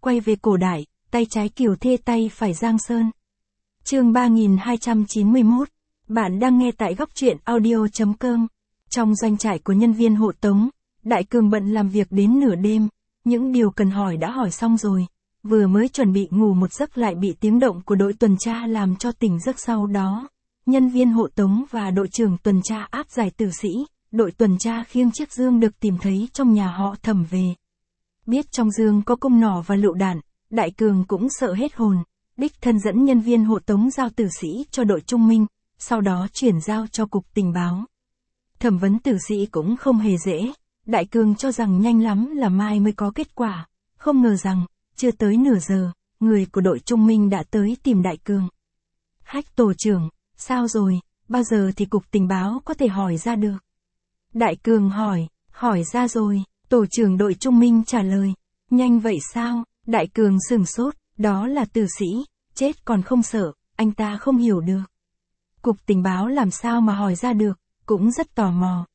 quay về cổ đại, tay trái Kiều Thê tay phải Giang Sơn. Chương 3291. Bạn đang nghe tại góc truyện audio.com. Trong doanh trại của nhân viên hộ tống, Đại Cường bận làm việc đến nửa đêm, những điều cần hỏi đã hỏi xong rồi, vừa mới chuẩn bị ngủ một giấc lại bị tiếng động của đội tuần tra làm cho tỉnh giấc. Sau đó, nhân viên hộ tống và đội trưởng tuần tra áp giải tử sĩ, đội tuần tra khiêng chiếc dương được tìm thấy trong nhà họ Thẩm về. Biết trong dương có cung nỏ và lựu đạn, Đại Cường cũng sợ hết hồn, đích thân dẫn nhân viên hộ tống giao tử sĩ cho đội trung minh, sau đó chuyển giao cho cục tình báo. Thẩm vấn tử sĩ cũng không hề dễ, Đại Cường cho rằng nhanh lắm là mai mới có kết quả, không ngờ rằng, chưa tới nửa giờ, người của đội trung minh đã tới tìm Đại Cường. Hách tổ trưởng, sao rồi, bao giờ thì cục tình báo có thể hỏi ra được? Đại Cường hỏi ra rồi, tổ trưởng đội trung minh trả lời. Nhanh vậy sao? Đại Cường sửng sốt, đó là tử sĩ, chết còn không sợ, anh ta không hiểu được. Cục tình báo làm sao mà hỏi ra được, cũng rất tò mò.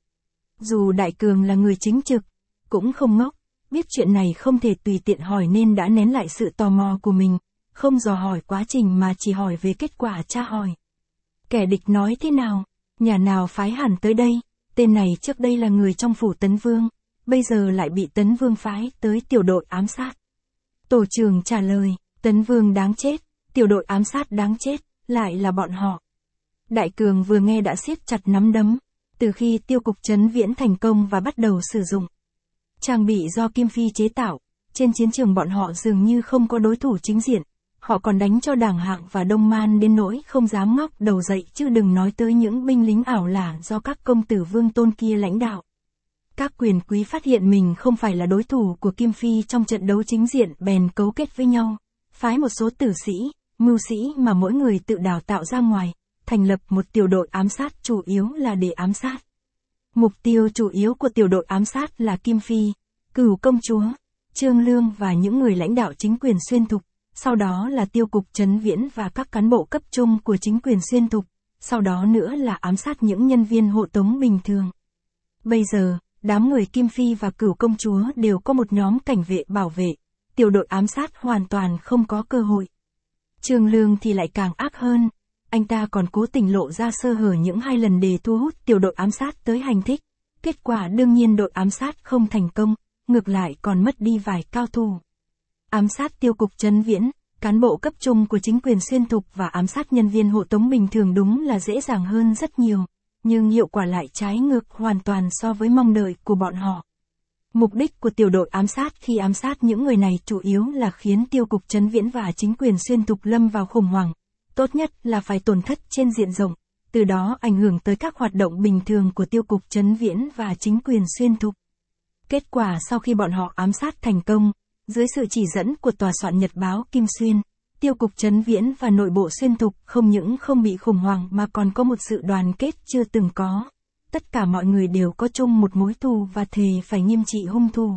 Dù Đại Cường là người chính trực, cũng không ngốc, biết chuyện này không thể tùy tiện hỏi nên đã nén lại sự tò mò của mình, không dò hỏi quá trình mà chỉ hỏi về kết quả tra hỏi. Kẻ địch nói thế nào? Nhà nào phái hẳn tới đây? Tên này trước đây là người trong phủ Tấn Vương, bây giờ lại bị Tấn Vương phái tới tiểu đội ám sát. Tổ trưởng trả lời, Tấn Vương đáng chết, tiểu đội ám sát đáng chết, lại là bọn họ. Đại Cường vừa nghe đã siết chặt nắm đấm, từ khi tiêu cục Trấn Viễn thành công và bắt đầu sử dụng trang bị do Kim Phi chế tạo, trên chiến trường bọn họ dường như không có đối thủ chính diện, họ còn đánh cho Đảng Hạng và Đông Man đến nỗi không dám ngóc đầu dậy, chứ đừng nói tới những binh lính ảo lả do các công tử vương tôn kia lãnh đạo. Các quyền quý phát hiện mình không phải là đối thủ của Kim Phi trong trận đấu chính diện bèn cấu kết với nhau, phái một số tử sĩ, mưu sĩ mà mỗi người tự đào tạo ra ngoài, thành lập một tiểu đội ám sát chủ yếu là để ám sát. Mục tiêu chủ yếu của tiểu đội ám sát là Kim Phi, Cửu công chúa, Trương Lương và những người lãnh đạo chính quyền xuyên thục, sau đó là tiêu cục Trấn Viễn và các cán bộ cấp trung của chính quyền xuyên thục, sau đó nữa là ám sát những nhân viên hộ tống bình thường. Bây giờ, đám người Kim Phi và Cửu công chúa đều có một nhóm cảnh vệ bảo vệ, tiểu đội ám sát hoàn toàn không có cơ hội. Trương Lương thì lại càng ác hơn, anh ta còn cố tình lộ ra sơ hở những 2 lần để thu hút tiểu đội ám sát tới hành thích. Kết quả đương nhiên đội ám sát không thành công, ngược lại còn mất đi vài cao thủ. Ám sát tiêu cục Trấn Viễn, cán bộ cấp trung của chính quyền xuyên thục và ám sát nhân viên hộ tống bình thường đúng là dễ dàng hơn rất nhiều, nhưng hiệu quả lại trái ngược hoàn toàn so với mong đợi của bọn họ. Mục đích của tiểu đội ám sát khi ám sát những người này chủ yếu là khiến tiêu cục Trấn Viễn và chính quyền xuyên thục lâm vào khủng hoảng. Tốt nhất là phải tổn thất trên diện rộng, từ đó ảnh hưởng tới các hoạt động bình thường của tiêu cục Trấn Viễn và chính quyền xuyên thục. Kết quả sau khi bọn họ ám sát thành công, dưới sự chỉ dẫn của tòa soạn nhật báo Kim Xuyên, tiêu cục Trấn Viễn và nội bộ xuyên thục không những không bị khủng hoảng mà còn có một sự đoàn kết chưa từng có. Tất cả mọi người đều có chung một mối thù và thề phải nghiêm trị hung thủ.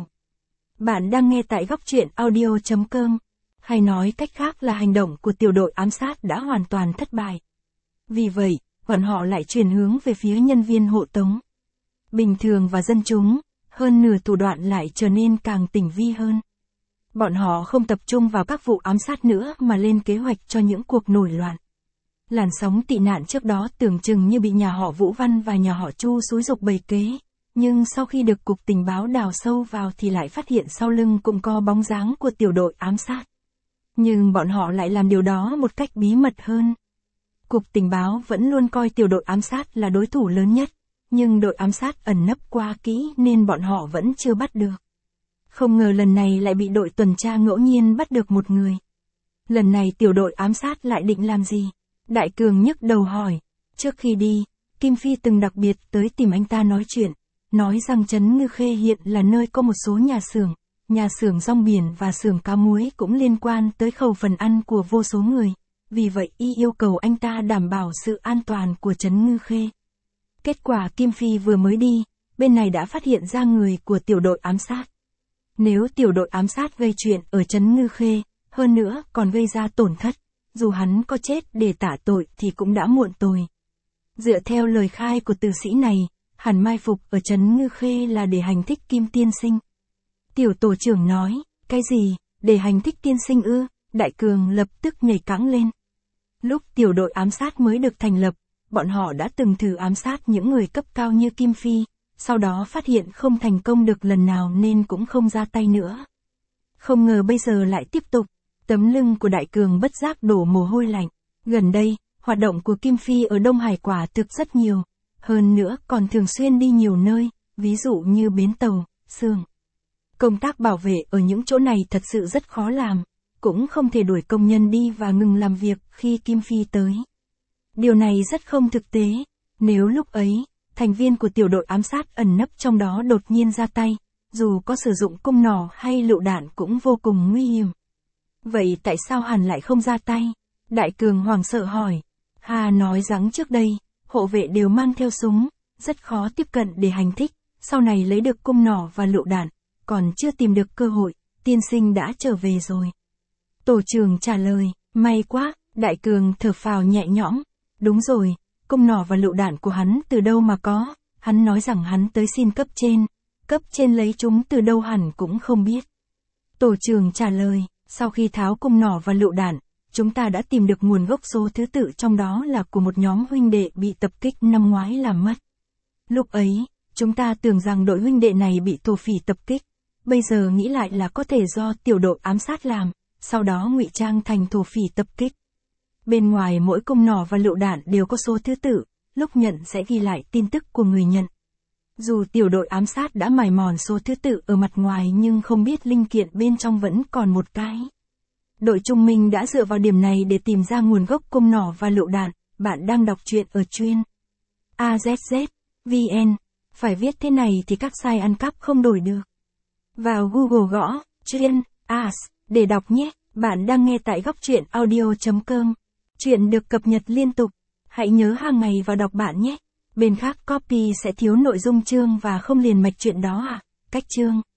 Bạn đang nghe tại góc truyện audio.com. Hay nói cách khác là hành động của tiểu đội ám sát đã hoàn toàn thất bại. Vì vậy, bọn họ lại chuyển hướng về phía nhân viên hộ tống bình thường và dân chúng, hơn nửa thủ đoạn lại trở nên càng tinh vi hơn. Bọn họ không tập trung vào các vụ ám sát nữa mà lên kế hoạch cho những cuộc nổi loạn. Làn sóng tị nạn trước đó tưởng chừng như bị nhà họ Vũ Văn và nhà họ Chu xúi giục bày kế, nhưng sau khi được cục tình báo đào sâu vào thì lại phát hiện sau lưng cũng có bóng dáng của tiểu đội ám sát. Nhưng bọn họ lại làm điều đó một cách bí mật hơn. Cục tình báo vẫn luôn coi tiểu đội ám sát là đối thủ lớn nhất, nhưng đội ám sát ẩn nấp quá kỹ nên bọn họ vẫn chưa bắt được. Không ngờ lần này lại bị đội tuần tra ngẫu nhiên bắt được một người. Lần này tiểu đội ám sát lại định làm gì? Đại Cường nhức đầu hỏi. Trước khi đi, Kim Phi từng đặc biệt tới tìm anh ta nói chuyện, nói rằng Trấn Ngư Khê hiện là nơi có một số nhà xưởng rong biển và xưởng cá muối cũng liên quan tới khẩu phần ăn của vô số người, vì vậy y yêu cầu anh ta đảm bảo sự an toàn của Trấn Ngư Khê. Kết quả Kim Phi vừa mới đi, bên này đã phát hiện ra người của tiểu đội ám sát. Nếu tiểu đội ám sát gây chuyện ở Trấn Ngư Khê, hơn nữa còn gây ra tổn thất, dù hắn có chết để tả tội thì cũng đã muộn rồi. Dựa theo lời khai của tử sĩ này, hẳn mai phục ở Trấn Ngư Khê là để hành thích Kim tiên sinh. Tiểu tổ trưởng nói, cái gì? Để hành thích tiên sinh ư? Đại Cường lập tức nhảy cẫng lên. Lúc tiểu đội ám sát mới được thành lập, bọn họ đã từng thử ám sát những người cấp cao như Kim Phi, sau đó phát hiện không thành công được lần nào nên cũng không ra tay nữa. Không ngờ bây giờ lại tiếp tục. Tấm lưng của Đại Cường bất giác đổ mồ hôi lạnh. Gần đây, hoạt động của Kim Phi ở Đông Hải quả thực rất nhiều. Hơn nữa còn thường xuyên đi nhiều nơi, ví dụ như bến tàu, xưởng. Công tác bảo vệ ở những chỗ này thật sự rất khó làm. Cũng không thể đuổi công nhân đi và ngừng làm việc khi Kim Phi tới. Điều này rất không thực tế. Nếu lúc ấy, thành viên của tiểu đội ám sát ẩn nấp trong đó đột nhiên ra tay, dù có sử dụng cung nỏ hay lựu đạn cũng vô cùng nguy hiểm. Vậy tại sao hắn lại không ra tay? Đại Cường hoảng sợ hỏi. Hà nói rằng trước đây, hộ vệ đều mang theo súng, rất khó tiếp cận để hành thích, sau này lấy được cung nỏ và lựu đạn, còn chưa tìm được cơ hội, tiên sinh đã trở về rồi. Tổ trưởng trả lời, may quá, Đại Cường thở phào nhẹ nhõm. Đúng rồi, cung nỏ và lựu đạn của hắn từ đâu mà có, hắn nói rằng hắn tới xin cấp trên lấy chúng từ đâu hẳn cũng không biết. Tổ trưởng trả lời, sau khi tháo cung nỏ và lựu đạn, chúng ta đã tìm được nguồn gốc số thứ tự trong đó là của một nhóm huynh đệ bị tập kích năm ngoái làm mất. Lúc ấy, chúng ta tưởng rằng đội huynh đệ này bị thổ phỉ tập kích, bây giờ nghĩ lại là có thể do tiểu đội ám sát làm, sau đó ngụy trang thành thổ phỉ tập kích. Bên ngoài mỗi cung nỏ và lựu đạn đều có số thứ tự, lúc nhận sẽ ghi lại tin tức của người nhận. Dù tiểu đội ám sát đã mài mòn số thứ tự ở mặt ngoài nhưng không biết linh kiện bên trong vẫn còn một cái. Đội Trung Minh đã dựa vào điểm này để tìm ra nguồn gốc cung nỏ và lựu đạn. Bạn đang đọc truyện ở chuyên AZZ.vn. Phải viết thế này thì các site ăn cắp không đổi được. Vào Google gõ chuyên AS để đọc nhé. Bạn đang nghe tại góc truyện audio.com. Chuyện được cập nhật liên tục. Hãy nhớ hàng ngày vào đọc bạn nhé. Bên khác copy sẽ thiếu nội dung chương và không liền mạch chuyện đó à? Cách chương